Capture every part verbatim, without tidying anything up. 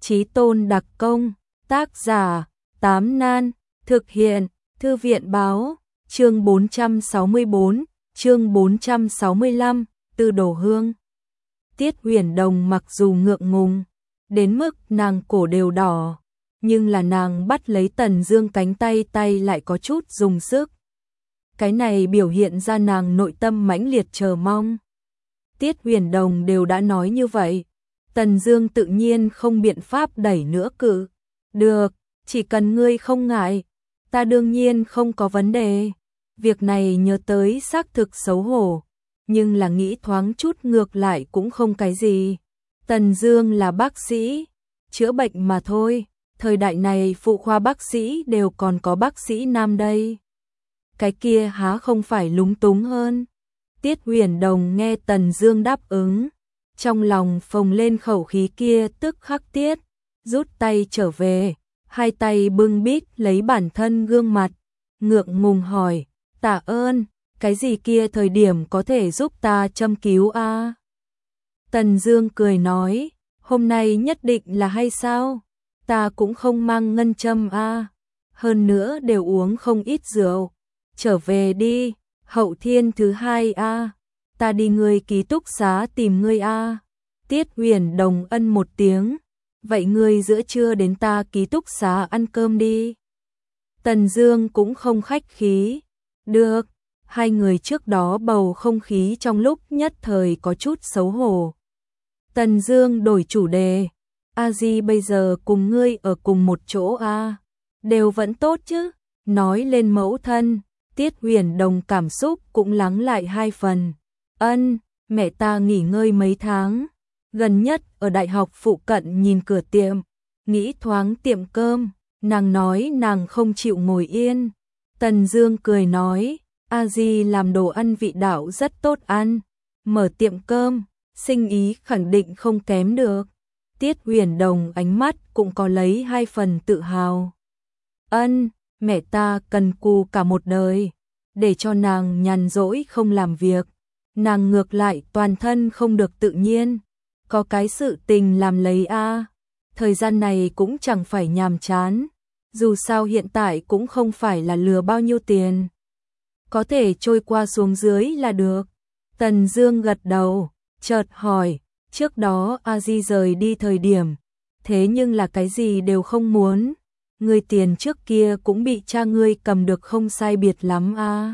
Chí tôn đặc công, tác giả, Tám Nan, thực hiện, Thư viện báo, chương bốn trăm sáu mươi bốn, chương bốn trăm sáu mươi lăm, Tư Đồ Hương. Tiết Huyền Đồng mặc dù ngượng ngùng, đến mức nàng cổ đều đỏ, nhưng là nàng bắt lấy Tần Dương cánh tay tay lại có chút dùng sức. Cái này biểu hiện ra nàng nội tâm mãnh liệt chờ mong. Tiết Huyền Đồng đều đã nói như vậy, Tần Dương tự nhiên không biện pháp đẩy nữa cự. Được, chỉ cần ngươi không ngại, ta đương nhiên không có vấn đề. Việc này nhớ tới xác thực xấu hổ, nhưng là nghĩ thoáng chút ngược lại cũng không cái gì. Tần Dương là bác sĩ, chữa bệnh mà thôi, thời đại này phụ khoa bác sĩ đều còn có bác sĩ nam đây. Cái kia há không phải lúng túng hơn. Tiết Huyền Đồng nghe Tần Dương đáp ứng, trong lòng phồng lên khẩu khí kia tức khắc tiết, rút tay trở về, hai tay bưng bít lấy bản thân gương mặt, ngượng ngùng hỏi, tạ ơn, cái gì kia thời điểm có thể giúp ta châm cứu a? À? Tần Dương cười nói, hôm nay nhất định là hay sao? Ta cũng không mang ngân châm a, à? Hơn nữa đều uống không ít rượu. Trở về đi, hậu thiên thứ hai a, à? Ta đi ngươi ký túc xá tìm ngươi a. À? Tiết Huyền Đồng ân một tiếng, vậy ngươi giữa trưa đến ta ký túc xá ăn cơm đi. Tần Dương cũng không khách khí, được. Hai người trước đó bầu không khí trong lúc nhất thời có chút xấu hổ. Tần Dương đổi chủ đề, A Di bây giờ cùng ngươi ở cùng một chỗ a, à? Đều vẫn tốt chứ? Nói lên mẫu thân, Tiết Huyền Đồng cảm xúc cũng lắng lại hai phần. Ân, mẹ ta nghỉ ngơi mấy tháng, gần nhất ở đại học phụ cận nhìn cửa tiệm, nghĩ thoáng tiệm cơm, nàng nói nàng không chịu ngồi yên. Tần Dương cười nói, A Di làm đồ ăn vị đạo rất tốt ăn, mở tiệm cơm, sinh ý khẳng định không kém được. Tiết Huyền Đồng ánh mắt cũng có lấy hai phần tự hào. Ân, mẹ ta cần cù cả một đời, để cho nàng nhàn rỗi không làm việc, nàng ngược lại toàn thân không được tự nhiên, có cái sự tình làm lấy a. À. Thời gian này cũng chẳng phải nhàm chán, dù sao hiện tại cũng không phải là lừa bao nhiêu tiền, có thể trôi qua xuống dưới là được. Tần Dương gật đầu, chợt hỏi, trước đó A Di rời đi thời điểm, thế nhưng là cái gì đều không muốn, người tiền trước kia cũng bị cha ngươi cầm được không sai biệt lắm a. À.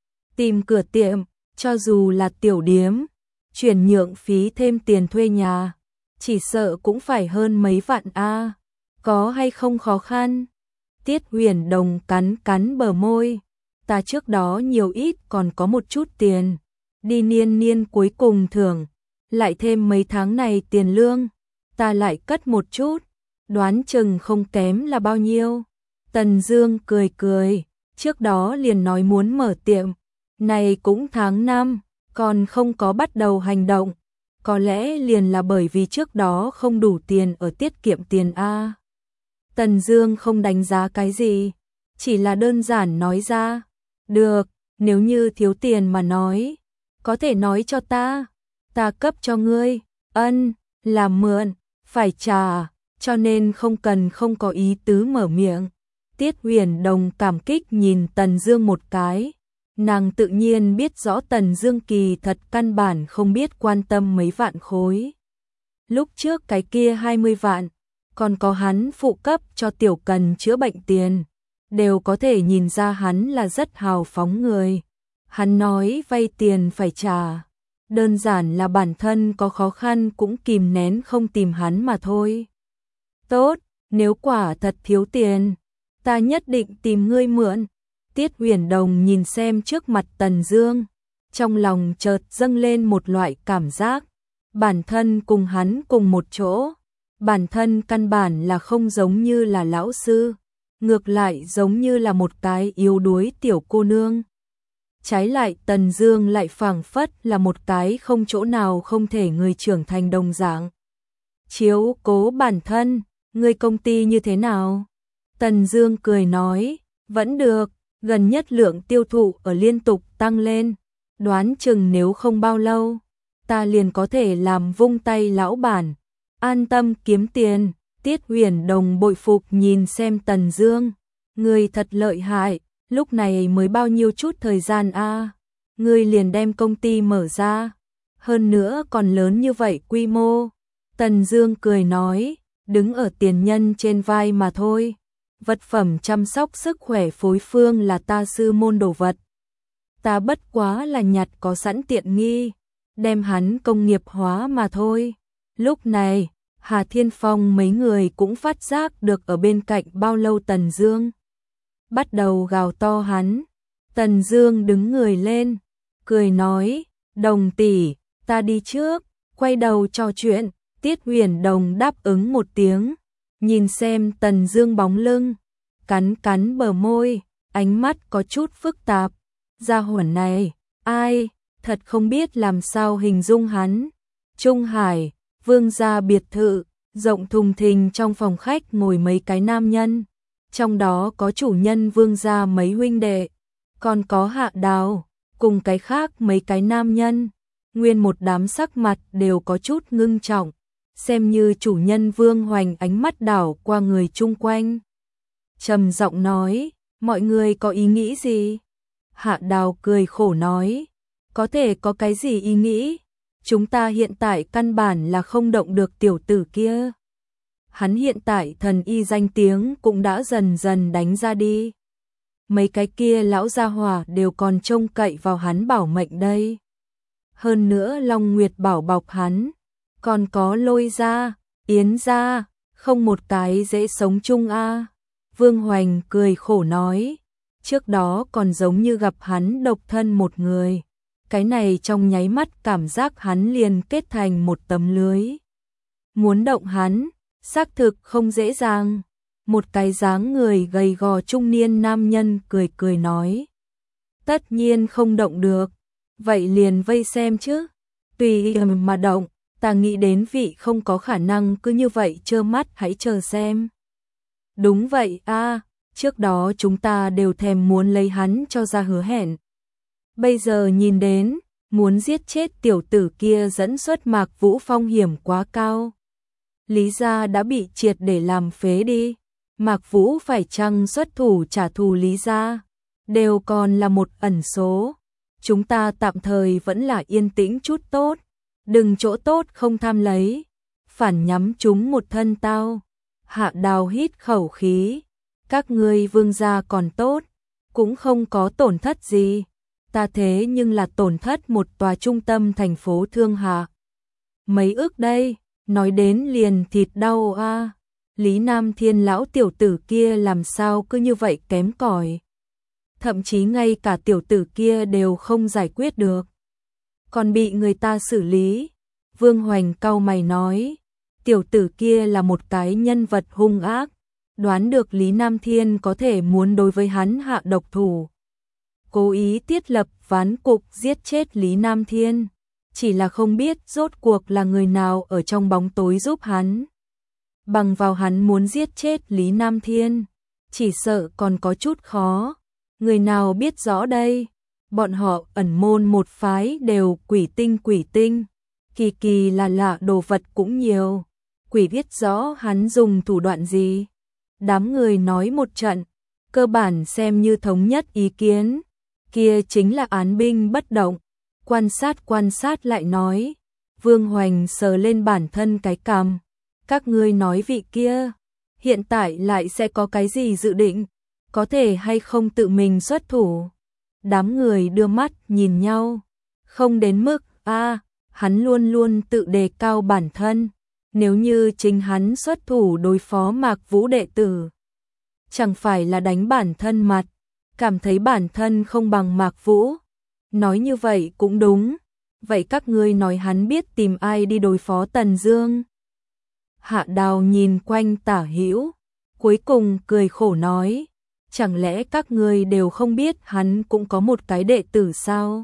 Tìm cửa tiệm, cho dù là tiểu điếm, chuyển nhượng phí thêm tiền thuê nhà, chỉ sợ cũng phải hơn mấy vạn a. À. Có hay không khó khăn? Tiết Huyền Đồng cắn cắn bờ môi, ta trước đó nhiều ít còn có một chút tiền, đi niên niên cuối cùng thưởng, lại thêm mấy tháng này tiền lương, ta lại cất một chút, đoán chừng không kém là bao nhiêu. Tần Dương cười cười, trước đó liền nói muốn mở tiệm, này cũng tháng năm, còn không có bắt đầu hành động, có lẽ liền là bởi vì trước đó không đủ tiền ở tiết kiệm tiền a. Tần Dương không đánh giá cái gì, chỉ là đơn giản nói ra, được, nếu như thiếu tiền mà nói, có thể nói cho ta, ta cấp cho ngươi. Ân, là mượn, phải trả, cho nên không cần không có ý tứ mở miệng. Tiết Huyền Đồng cảm kích nhìn Tần Dương một cái, nàng tự nhiên biết rõ Tần Dương kỳ thật căn bản không biết quan tâm mấy vạn khối. Lúc trước cái kia hai mươi vạn, còn có hắn phụ cấp cho Tiểu Cần chữa bệnh tiền, đều có thể nhìn ra hắn là rất hào phóng người. Hắn nói vay tiền phải trả, đơn giản là bản thân có khó khăn cũng kìm nén không tìm hắn mà thôi. Tốt, nếu quả thật thiếu tiền, ta nhất định tìm ngươi mượn. Tiết Huyền Đồng nhìn xem trước mặt Tần Dương, trong lòng chợt dâng lên một loại cảm giác, bản thân cùng hắn cùng một chỗ, bản thân căn bản là không giống như là lão sư, ngược lại giống như là một cái yếu đuối tiểu cô nương. Trái lại Tần Dương lại phảng phất là một cái không chỗ nào không thể người trưởng thành đồng dạng. Chiếu cố bản thân, ngươi công ty như thế nào? Tần Dương cười nói, vẫn được, gần nhất lượng tiêu thụ ở liên tục tăng lên, đoán chừng nếu không bao lâu, ta liền có thể làm vung tay lão bản, an tâm kiếm tiền, Tiết Huyền Đồng bội phục nhìn xem Tần Dương, ngươi thật lợi hại, lúc này mới bao nhiêu chút thời gian a, ngươi liền đem công ty mở ra, hơn nữa còn lớn như vậy quy mô. Tần Dương cười nói, đứng ở tiền nhân trên vai mà thôi. Vật phẩm chăm sóc sức khỏe phối phương là ta sư môn đồ vật. Ta bất quá là nhặt có sẵn tiện nghi, đem hắn công nghiệp hóa mà thôi. Lúc này, Hà Thiên Phong mấy người cũng phát giác được ở bên cạnh bao lâu Tần Dương. Bắt đầu gào to hắn. Tần Dương đứng người lên, cười nói, Đồng tỷ, ta đi trước, quay đầu trò chuyện. Tiết Huyền Đồng đáp ứng một tiếng, nhìn xem Tần Dương bóng lưng, cắn cắn bờ môi, ánh mắt có chút phức tạp. Gia hỏa này, ai, thật không biết làm sao hình dung hắn. Trung Hải, Vương gia biệt thự, rộng thùng thình, trong phòng khách ngồi mấy cái nam nhân, trong đó có chủ nhân Vương gia mấy huynh đệ, còn có Hạ Đào, cùng cái khác mấy cái nam nhân, nguyên một đám sắc mặt đều có chút ngưng trọng, xem như chủ nhân Vương Hoành ánh mắt đảo qua người chung quanh. Trầm giọng nói, mọi người có ý nghĩ gì? Hạ Đào cười khổ nói, có thể có cái gì ý nghĩ? Chúng ta hiện tại căn bản là không động được tiểu tử kia. Hắn hiện tại thần y danh tiếng cũng đã dần dần đánh ra đi. Mấy cái kia lão gia hỏa đều còn trông cậy vào hắn bảo mệnh đây. Hơn nữa Long Nguyệt bảo bọc hắn, còn có Lôi gia, Yến gia, không một cái dễ sống chung a. Vương Hoành cười khổ nói, trước đó còn giống như gặp hắn độc thân một người, cái này trong nháy mắt cảm giác hắn liền kết thành một tấm lưới. Muốn động hắn, xác thực không dễ dàng. Một cái dáng người gầy gò trung niên nam nhân cười cười nói, tất nhiên không động được, vậy liền vây xem chứ, tùy mà động, ta nghĩ đến vị không có khả năng cứ như vậy trơ mắt hãy chờ xem. Đúng vậy a, trước đó chúng ta đều thèm muốn lấy hắn cho ra hứa hẹn. Bây giờ nhìn đến, muốn giết chết tiểu tử kia dẫn xuất Mạc Vũ phong hiểm quá cao. Lý gia đã bị triệt để làm phế đi, Mạc Vũ phải chăng xuất thủ trả thù Lý gia, đều còn là một ẩn số. Chúng ta tạm thời vẫn là yên tĩnh chút tốt, đừng chỗ tốt không tham lấy, phản nhắm chúng một thân tao. Hạ Đào hít khẩu khí, các ngươi Vương gia còn tốt, cũng không có tổn thất gì, ta thế nhưng là tổn thất một tòa trung tâm thành phố Thương Hà. Mấy ước đây, nói đến liền thịt đau a. Lý Nam Thiên lão tiểu tử kia làm sao cứ như vậy kém cỏi, thậm chí ngay cả tiểu tử kia đều không giải quyết được, còn bị người ta xử lý. Vương Hoành cau mày nói, tiểu tử kia là một cái nhân vật hung ác, đoán được Lý Nam Thiên có thể muốn đối với hắn hạ độc thủ, cố ý thiết lập ván cục giết chết Lý Nam Thiên, chỉ là không biết rốt cuộc là người nào ở trong bóng tối giúp hắn. Bằng vào hắn muốn giết chết Lý Nam Thiên, chỉ sợ còn có chút khó. Người nào biết rõ đây? Bọn họ ẩn môn một phái đều quỷ tinh quỷ tinh, kỳ kỳ là lạ đồ vật cũng nhiều. Quỷ biết rõ hắn dùng thủ đoạn gì. Đám người nói một trận, cơ bản xem như thống nhất ý kiến. Kia chính là án binh bất động. Quan sát quan sát lại nói. Vương Hoành sờ lên bản thân cái cằm. Các ngươi nói vị kia, hiện tại lại sẽ có cái gì dự định? Có thể hay không tự mình xuất thủ? Đám người đưa mắt nhìn nhau. Không đến mức, a, hắn luôn luôn tự đề cao bản thân. Nếu như chính hắn xuất thủ đối phó Mạc Vũ đệ tử, chẳng phải là đánh bản thân mặt, cảm thấy bản thân không bằng Mạc Vũ. Nói như vậy cũng đúng. Vậy các ngươi nói hắn biết tìm ai đi đối phó Tần Dương? Hạ Đào nhìn quanh tả hữu, cuối cùng cười khổ nói, chẳng lẽ các ngươi đều không biết hắn cũng có một cái đệ tử sao?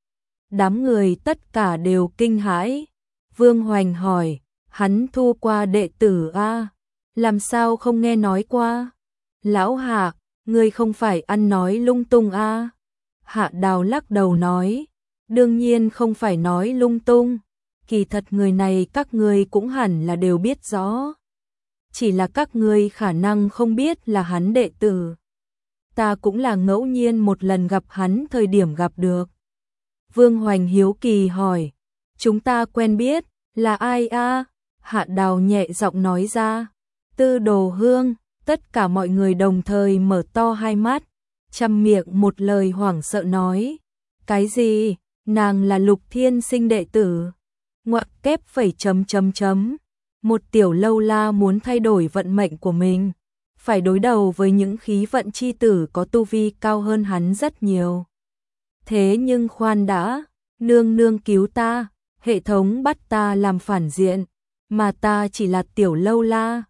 Đám người tất cả đều kinh hãi. Vương Hoành hỏi, hắn thu qua đệ tử a? Làm sao không nghe nói qua? Lão Hạ, ngươi không phải ăn nói lung tung a? Hạ Đào lắc đầu nói, đương nhiên không phải nói lung tung. Kỳ thật người này các ngươi cũng hẳn là đều biết rõ. chỉ là các ngươi khả năng không biết là hắn đệ tử. Ta cũng là ngẫu nhiên một lần gặp hắn thời điểm gặp được. Vương Hoành hiếu kỳ hỏi, chúng ta quen biết, là ai a? Hạ Đào nhẹ giọng nói ra, Tư Đồ Hương. Tất cả mọi người đồng thời mở to hai mắt, chăm miệng một lời hoảng sợ nói, cái gì, nàng là Lục Thiên Sinh đệ tử, ngoặc kép phẩy chấm chấm chấm, một tiểu lâu la muốn thay đổi vận mệnh của mình, phải đối đầu với những khí vận chi tử có tu vi cao hơn hắn rất nhiều. Thế nhưng khoan đã, nương nương cứu ta, hệ thống bắt ta làm phản diện, mà ta chỉ là tiểu lâu la,